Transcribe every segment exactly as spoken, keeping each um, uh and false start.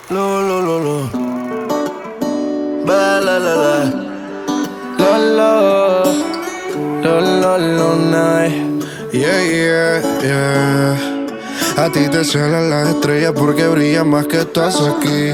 Lo, lo, lo, lo. Ba, la, la, la. Lo, lo. Lo, lo, lo, night. Yeah, yeah, yeah. A ti te celan las estrellas porque brillan más que estás aquí.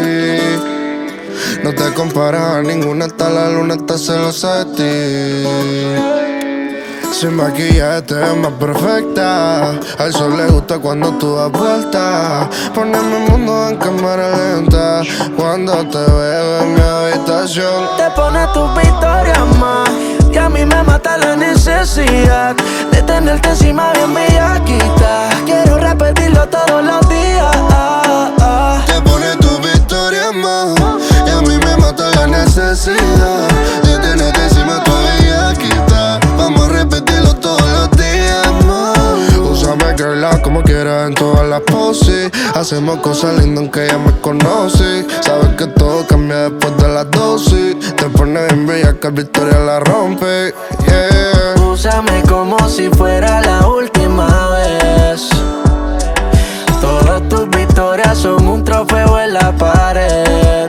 No te comparas a ninguna, hasta la luna está celosa de ti. Sin maquillaje te ves más perfecta. Al sol le gusta cuando tú das vuelta. Poneme el mundo en cámara lenta cuando te veo en mi habitación. Te pones tus victorias más y a mí me mata la necesidad de tenerte encima bien bellaquita. Quiero repetirlo todos los días. ah, ah. Te pones tus victorias más y a mí me mata la necesidad de tenerte encima tu bellaquita. Vamos a repetirlo todos los días más. Úsame, girl, como quieras en todas las poses. Hacemos cosas lindas aunque ya me conoces. Sabes que todo cambia después de las dosis. Te pones bien bella que Victoria la rompe, yeah. Úsame como si fuera la última vez. Todas tus victorias son un trofeo en la pared.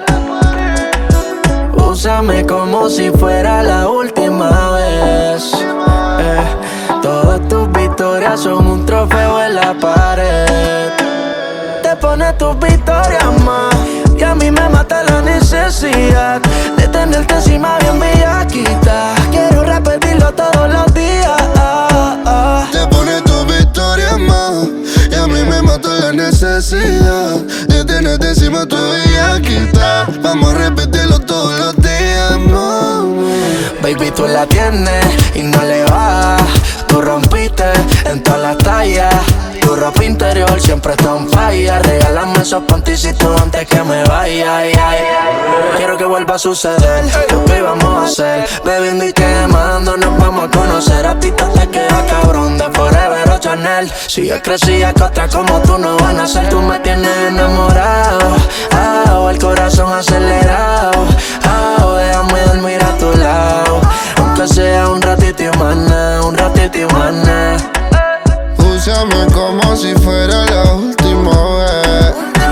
Úsame como si fuera la última vez. eh, Todas tus victorias son un trofeo en la pared. Te pones tus victorias más y a mí me mata la necesidad de tenerte encima bien bellaquita. Quiero repetirlo todos los días. ah, ah. Te pones tus victorias más y a mí me mata la necesidad de tenerte encima tu bellaquita. Vamos a repetirlo todos los días, no. Baby, tú la tienes y no le vas. Tú rompiste en todas las tallas. Tu ropa interior siempre está en falla. Regálame esos panticitos antes que me vaya. Ay, ay. Quiero que vuelva a suceder lo que íbamos a hacer. Bebiendo y quemando nos vamos a conocer. A ti te queda cabrón de Forever o Chanel. Si yo crecía que otra como tú no van a ser. Tú me tienes enamorado, ah, el corazón acelerado, ah, déjame dormir a tu lado. Aunque sea un ratito y más nada, un ratito y más nada. Úsame como si fuera la última vez.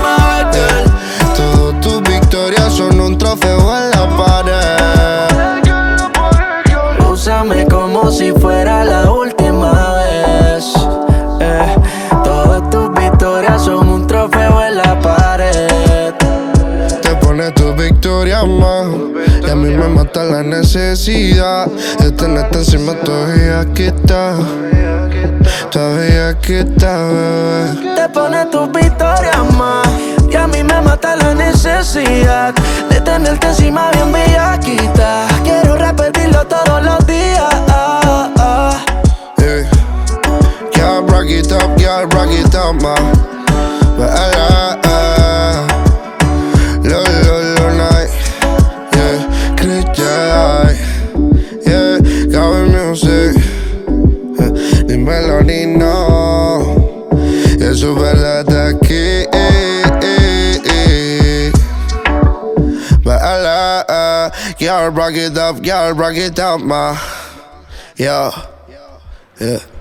Todas tus victorias son un trofeo en la pared. Úsame como si fuera la última vez. eh, Todas tus victorias son un trofeo en la pared. Te pones tus victorias más y a mí me mata la necesidad de tenerte encima tu bellaquita. Tu bellaquita, bebé. Te pones tus victorias más y a mí me mata la necesidad de tenerte encima bien bellaquita. Quiero repetirlo todos los días. ah, ah. Yeah. Girl, rock it up, girl, rock it up, ma. Bella, eh. Lo, lo, lo, night. Yeah, Chris J. Yeah, Gabby Music. Eh, Dímelo, Nino. Y es súper desde aquí. Bella, eh. Girl, rock it up, girl, rock it up, ma. Yeah, yeah.